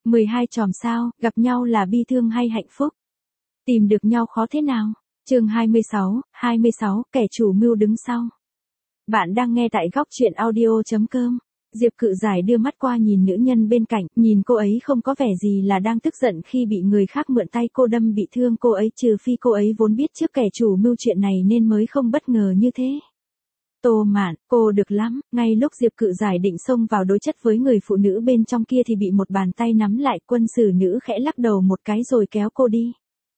12 chòm sao, gặp nhau là bi thương hay hạnh phúc? Tìm được nhau khó thế nào? Chương 26, kẻ chủ mưu đứng sau. Bạn đang nghe tại góc truyện audio.com. Diệp Cự Giải đưa mắt qua nhìn nữ nhân bên cạnh, nhìn cô ấy không có vẻ gì là đang tức giận khi bị người khác mượn tay cô đâm bị thương cô ấy, trừ phi cô ấy vốn biết trước kẻ chủ mưu chuyện này nên mới không bất ngờ như thế. Tô Mạn, cô được lắm. Ngay lúc Diệp Cự Giải định xông vào đối chất với người phụ nữ bên trong kia thì bị một bàn tay nắm lại, quân sử nữ khẽ lắc đầu một cái rồi kéo cô đi.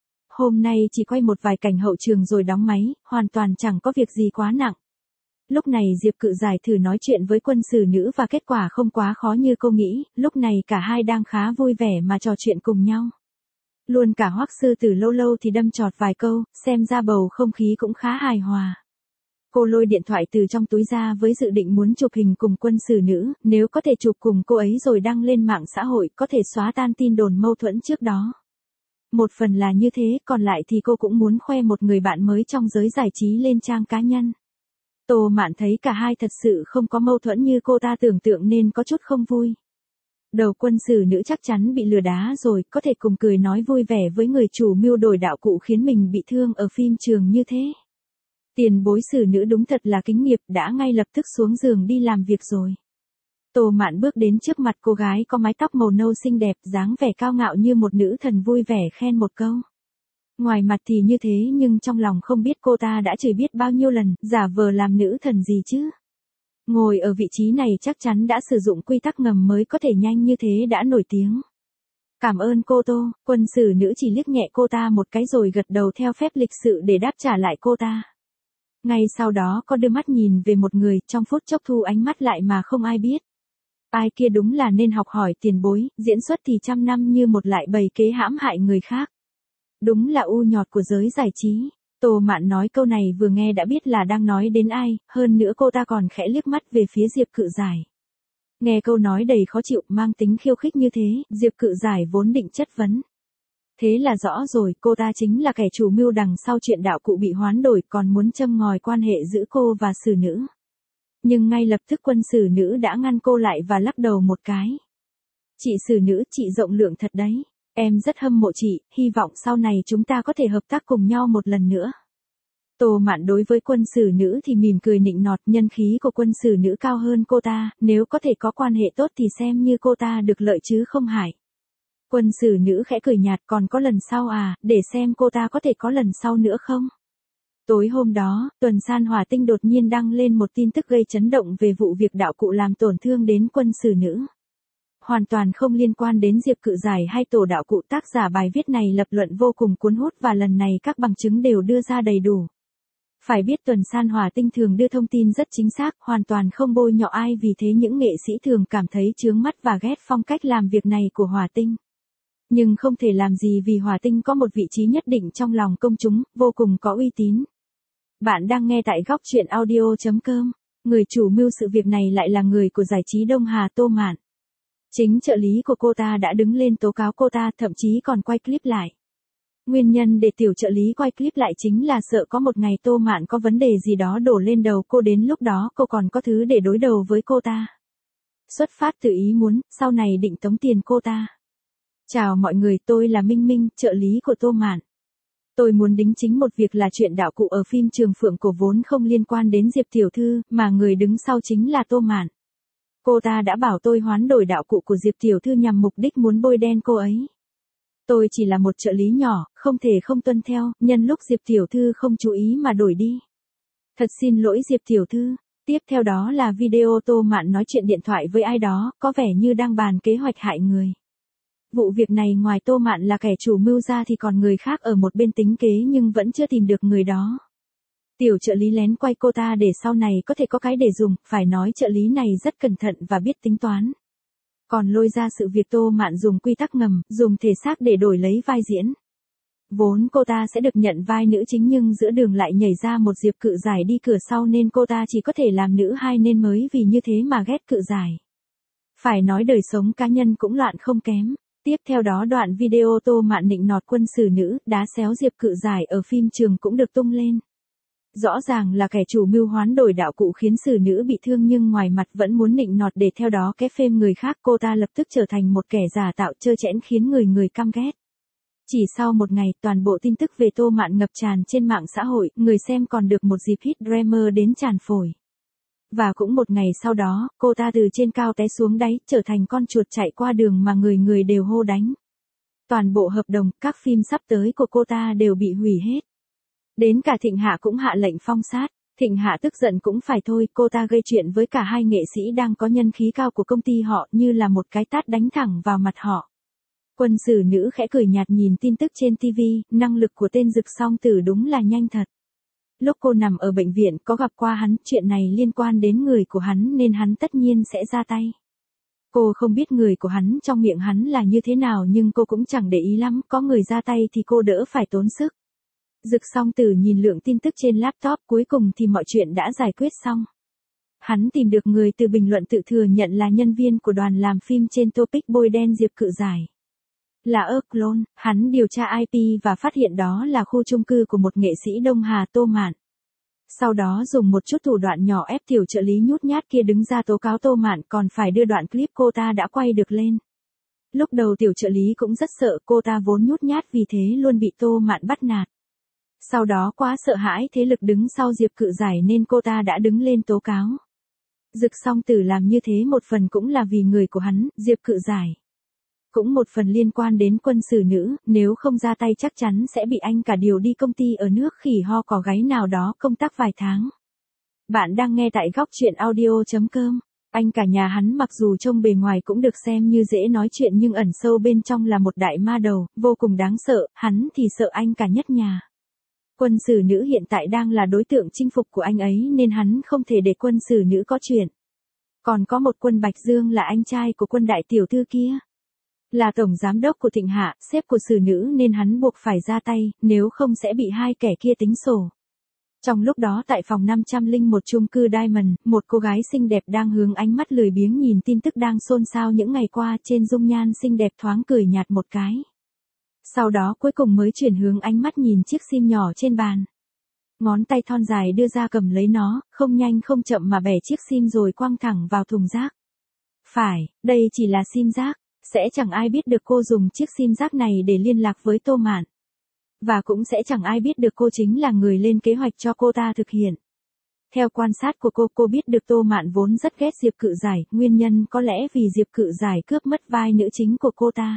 Hôm nay chỉ quay một vài cảnh hậu trường rồi đóng máy, hoàn toàn chẳng có việc gì quá nặng. Lúc này Diệp Cự Giải thử nói chuyện với quân sử nữ và kết quả không quá khó như cô nghĩ, lúc này cả hai đang khá vui vẻ mà trò chuyện cùng nhau. Luôn cả Hoắc Sư Tử lâu lâu thì đâm chọt vài câu, xem ra bầu không khí cũng khá hài hòa. Cô lôi điện thoại từ trong túi ra với dự định muốn chụp hình cùng quân sử nữ, nếu có thể chụp cùng cô ấy rồi đăng lên mạng xã hội có thể xóa tan tin đồn mâu thuẫn trước đó. Một phần là như thế, còn lại thì cô cũng muốn khoe một người bạn mới trong giới giải trí lên trang cá nhân. Tô Mạn thấy cả hai thật sự không có mâu thuẫn như cô ta tưởng tượng nên có chút không vui. Đầu quân sử nữ chắc chắn bị lừa đá rồi, có thể cùng cười nói vui vẻ với người chủ mưu đổi đạo cụ khiến mình bị thương ở phim trường như thế. Tiền bối sử nữ đúng thật là kính nghiệp, đã ngay lập tức xuống giường đi làm việc rồi. Tô Mạn bước đến trước mặt cô gái có mái tóc màu nâu xinh đẹp, dáng vẻ cao ngạo như một nữ thần, vui vẻ khen một câu. Ngoài mặt thì như thế nhưng trong lòng không biết cô ta đã chửi biết bao nhiêu lần, giả vờ làm nữ thần gì chứ. Ngồi ở vị trí này chắc chắn đã sử dụng quy tắc ngầm mới có thể nhanh như thế đã nổi tiếng. Cảm ơn cô Tô, quân sử nữ chỉ liếc nhẹ cô ta một cái rồi gật đầu theo phép lịch sự để đáp trả lại cô ta. Ngay sau đó có đưa mắt nhìn về một người, trong phút chốc thu ánh mắt lại mà không ai biết. Ai kia đúng là nên học hỏi tiền bối, diễn xuất thì trăm năm như một lại bày kế hãm hại người khác. Đúng là u nhọt của giới giải trí. Tô Mạn nói câu này vừa nghe đã biết là đang nói đến ai, hơn nữa cô ta còn khẽ liếc mắt về phía Diệp Cự Giải. Nghe câu nói đầy khó chịu, mang tính khiêu khích như thế, Diệp Cự Giải vốn định chất vấn. Thế là rõ rồi, cô ta chính là kẻ chủ mưu đằng sau chuyện đạo cụ bị hoán đổi, còn muốn châm ngòi quan hệ giữa cô và sử nữ. Nhưng ngay lập tức quân sử nữ đã ngăn cô lại và lắc đầu một cái. Chị sử nữ, chị rộng lượng thật đấy. Em rất hâm mộ chị, hy vọng sau này chúng ta có thể hợp tác cùng nhau một lần nữa. Tô Mạn đối với quân sử nữ thì mỉm cười nịnh nọt, nhân khí của quân sử nữ cao hơn cô ta, nếu có thể có quan hệ tốt thì xem như cô ta được lợi chứ không hại. Quân sử nữ khẽ cười nhạt, còn có lần sau à, để xem cô ta có thể có lần sau nữa không. Tối hôm đó, Tuần San Hỏa Tinh đột nhiên đăng lên một tin tức gây chấn động về vụ việc đạo cụ làm tổn thương đến quân sử nữ. Hoàn toàn không liên quan đến Diệp Cự Giải hay tổ đạo cụ, tác giả bài viết này lập luận vô cùng cuốn hút và lần này các bằng chứng đều đưa ra đầy đủ. Phải biết Tuần San Hỏa Tinh thường đưa thông tin rất chính xác, hoàn toàn không bôi nhọ ai, vì thế những nghệ sĩ thường cảm thấy chướng mắt và ghét phong cách làm việc này của Hỏa Tinh. Nhưng không thể làm gì vì Hỏa Tinh có một vị trí nhất định trong lòng công chúng, vô cùng có uy tín. Bạn đang nghe tại góc truyện audio.com. Người chủ mưu sự việc này lại là người của giải trí Đông Hà, Tô Mạn. Chính trợ lý của cô ta đã đứng lên tố cáo cô ta, thậm chí còn quay clip lại. Nguyên nhân để tiểu trợ lý quay clip lại chính là sợ có một ngày Tô Mạn có vấn đề gì đó đổ lên đầu cô, đến lúc đó cô còn có thứ để đối đầu với cô ta. Xuất phát từ ý muốn, sau này định tống tiền cô ta. Chào mọi người, tôi là Minh Minh, trợ lý của Tô Mạn. Tôi muốn đính chính một việc là chuyện đạo cụ ở phim Trường Phượng Cổ vốn không liên quan đến Diệp tiểu thư, mà người đứng sau chính là Tô Mạn. Cô ta đã bảo tôi hoán đổi đạo cụ của Diệp tiểu thư nhằm mục đích muốn bôi đen cô ấy. Tôi chỉ là một trợ lý nhỏ, không thể không tuân theo, nhân lúc Diệp tiểu thư không chú ý mà đổi đi. Thật xin lỗi Diệp tiểu thư. Tiếp theo đó là video Tô Mạn nói chuyện điện thoại với ai đó, có vẻ như đang bàn kế hoạch hại người. Vụ việc này ngoài Tô Mạn là kẻ chủ mưu ra thì còn người khác ở một bên tính kế nhưng vẫn chưa tìm được người đó. Tiểu trợ lý lén quay cô ta để sau này có thể có cái để dùng, phải nói trợ lý này rất cẩn thận và biết tính toán. Còn lôi ra sự việc Tô Mạn dùng quy tắc ngầm, dùng thể xác để đổi lấy vai diễn. Vốn cô ta sẽ được nhận vai nữ chính nhưng giữa đường lại nhảy ra một Diệp Cự Giải đi cửa sau nên cô ta chỉ có thể làm nữ hai, nên mới vì như thế mà ghét Cự Giải. Phải nói đời sống cá nhân cũng loạn không kém. Tiếp theo đó đoạn video Tô Mạn nịnh nọt quân sử nữ, đá xéo Diệp Cự Giải ở phim trường cũng được tung lên. Rõ ràng là kẻ chủ mưu hoán đổi đạo cụ khiến xử nữ bị thương nhưng ngoài mặt vẫn muốn nịnh nọt để theo đó kéo phêm người khác. Cô ta lập tức trở thành một kẻ giả tạo trơ trẽn khiến người căm ghét. Chỉ sau một ngày, toàn bộ tin tức về Tô Mạn ngập tràn trên mạng xã hội, người xem còn được một dịp hit Dreamer đến tràn phổi. Và cũng một ngày sau đó, cô ta từ trên cao té xuống đáy, trở thành con chuột chạy qua đường mà người đều hô đánh. Toàn bộ hợp đồng, các phim sắp tới của cô ta đều bị hủy hết. Đến cả Thịnh Hạ cũng hạ lệnh phong sát. Thịnh Hạ tức giận cũng phải thôi, cô ta gây chuyện với cả hai nghệ sĩ đang có nhân khí cao của công ty họ như là một cái tát đánh thẳng vào mặt họ. Quân xử nữ khẽ cười nhạt nhìn tin tức trên TV, năng lực của tên Dực Song Tử đúng là nhanh thật. Lúc cô nằm ở bệnh viện có gặp qua hắn, chuyện này liên quan đến người của hắn nên hắn tất nhiên sẽ ra tay. Cô không biết người của hắn trong miệng hắn là như thế nào nhưng cô cũng chẳng để ý lắm, có người ra tay thì cô đỡ phải tốn sức. Dực Song Tử nhìn lượng tin tức trên laptop, cuối cùng thì mọi chuyện đã giải quyết xong. Hắn tìm được người từ bình luận tự thừa nhận là nhân viên của đoàn làm phim trên topic bôi đen Diệp Cự Giải. Là Clone, hắn điều tra IP và phát hiện đó là khu chung cư của một nghệ sĩ Đông Hà, Tô Mạn. Sau đó dùng một chút thủ đoạn nhỏ ép tiểu trợ lý nhút nhát kia đứng ra tố cáo Tô Mạn, còn phải đưa đoạn clip cô ta đã quay được lên. Lúc đầu tiểu trợ lý cũng rất sợ, cô ta vốn nhút nhát vì thế luôn bị Tô Mạn bắt nạt. Sau đó quá sợ hãi thế lực đứng sau Diệp Cự Giải nên cô ta đã đứng lên tố cáo. Dực Song Tử làm như thế một phần cũng là vì người của hắn, Diệp Cự Giải. Cũng một phần liên quan đến quân xử nữ, nếu không ra tay chắc chắn sẽ bị anh cả điều đi công ty ở nước khỉ ho cò gáy nào đó công tác vài tháng. Bạn đang nghe tại góc truyện audio.com. Anh cả nhà hắn mặc dù trông bề ngoài cũng được xem như dễ nói chuyện nhưng ẩn sâu bên trong là một đại ma đầu, vô cùng đáng sợ, hắn thì sợ anh cả nhất nhà. Quân xử nữ hiện tại đang là đối tượng chinh phục của anh ấy nên hắn không thể để quân xử nữ có chuyện. Còn có một Quân Bạch Dương là anh trai của Quân đại tiểu thư kia. Là tổng giám đốc của Thịnh Hạ, sếp của xử nữ nên hắn buộc phải ra tay, nếu không sẽ bị hai kẻ kia tính sổ. Trong lúc đó tại phòng 501 chung cư Diamond, một cô gái xinh đẹp đang hướng ánh mắt lười biếng nhìn tin tức đang xôn xao những ngày qua, trên dung nhan xinh đẹp thoáng cười nhạt một cái. Sau đó cuối cùng mới chuyển hướng ánh mắt nhìn chiếc sim nhỏ trên bàn. Ngón tay thon dài đưa ra cầm lấy nó, không nhanh không chậm mà bẻ chiếc sim rồi quăng thẳng vào thùng rác. Phải, đây chỉ là sim rác. Sẽ chẳng ai biết được cô dùng chiếc sim rác này để liên lạc với Tô Mạn. Và cũng sẽ chẳng ai biết được cô chính là người lên kế hoạch cho cô ta thực hiện. Theo quan sát của cô biết được Tô Mạn vốn rất ghét Diệp Cự Giải, nguyên nhân có lẽ vì Diệp Cự Giải cướp mất vai nữ chính của cô ta.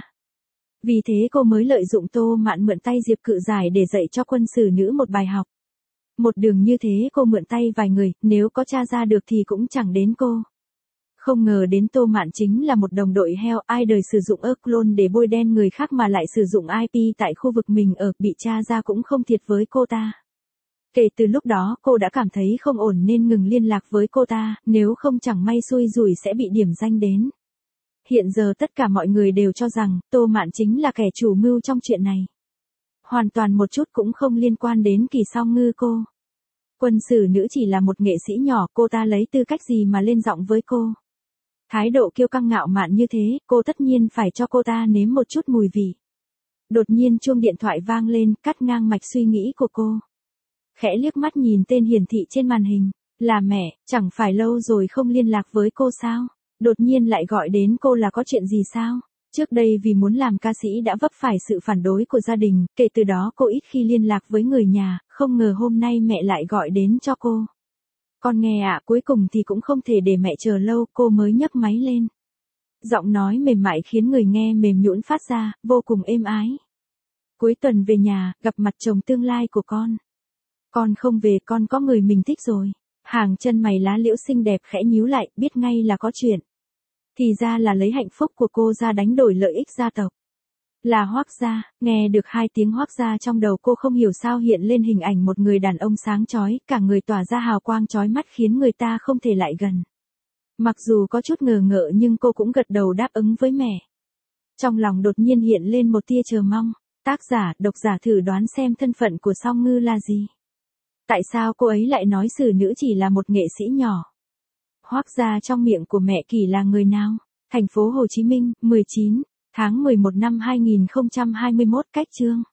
Vì thế cô mới lợi dụng Tô Mạn mượn tay Diệp Cự Giải để dạy cho quân xử nữ một bài học. Một đường như thế cô mượn tay vài người, nếu có tra ra được thì cũng chẳng đến cô. Không ngờ đến Tô Mạn chính là một đồng đội heo, ai đời sử dụng clone để bôi đen người khác mà lại sử dụng IP tại khu vực mình ở, bị tra ra cũng không thiệt với cô ta. Kể từ lúc đó cô đã cảm thấy không ổn nên ngừng liên lạc với cô ta, nếu không chẳng may xui rủi sẽ bị điểm danh đến. Hiện giờ tất cả mọi người đều cho rằng Tô Mạn chính là kẻ chủ mưu trong chuyện này. Hoàn toàn một chút cũng không liên quan đến Kỳ Song Ngư cô. Quân xử nữ chỉ là một nghệ sĩ nhỏ, cô ta lấy tư cách gì mà lên giọng với cô. Thái độ kiêu căng ngạo mạn như thế, cô tất nhiên phải cho cô ta nếm một chút mùi vị. Đột nhiên chuông điện thoại vang lên, cắt ngang mạch suy nghĩ của cô. Khẽ liếc mắt nhìn tên hiển thị trên màn hình, là mẹ, chẳng phải lâu rồi không liên lạc với cô sao? Đột nhiên lại gọi đến cô là có chuyện gì sao? Trước đây vì muốn làm ca sĩ đã vấp phải sự phản đối của gia đình, kể từ đó cô ít khi liên lạc với người nhà, không ngờ hôm nay mẹ lại gọi đến cho cô. Con nghe ạ, cuối cùng thì cũng không thể để mẹ chờ lâu, cô mới nhấc máy lên. Giọng nói mềm mại khiến người nghe mềm nhũn phát ra, vô cùng êm ái. Cuối tuần về nhà, gặp mặt chồng tương lai của con. Con không về, con có người mình thích rồi. Hàng chân mày lá liễu xinh đẹp khẽ nhíu lại, biết ngay là có chuyện. Thì ra là lấy hạnh phúc của cô ra đánh đổi lợi ích gia tộc. Là Hoác gia, nghe được hai tiếng Hoác gia trong đầu cô không hiểu sao hiện lên hình ảnh một người đàn ông sáng chói, cả người tỏa ra hào quang chói mắt khiến người ta không thể lại gần. Mặc dù có chút ngờ ngợ nhưng cô cũng gật đầu đáp ứng với mẹ. Trong lòng đột nhiên hiện lên một tia chờ mong, tác giả, độc giả thử đoán xem thân phận của Song Ngư là gì. Tại sao cô ấy lại nói xử nữ chỉ là một nghệ sĩ nhỏ? Hoác gia trong miệng của mẹ Kỳ là người nào? Thành phố Hồ Chí Minh, 19 tháng 11 năm 2021, cách chương.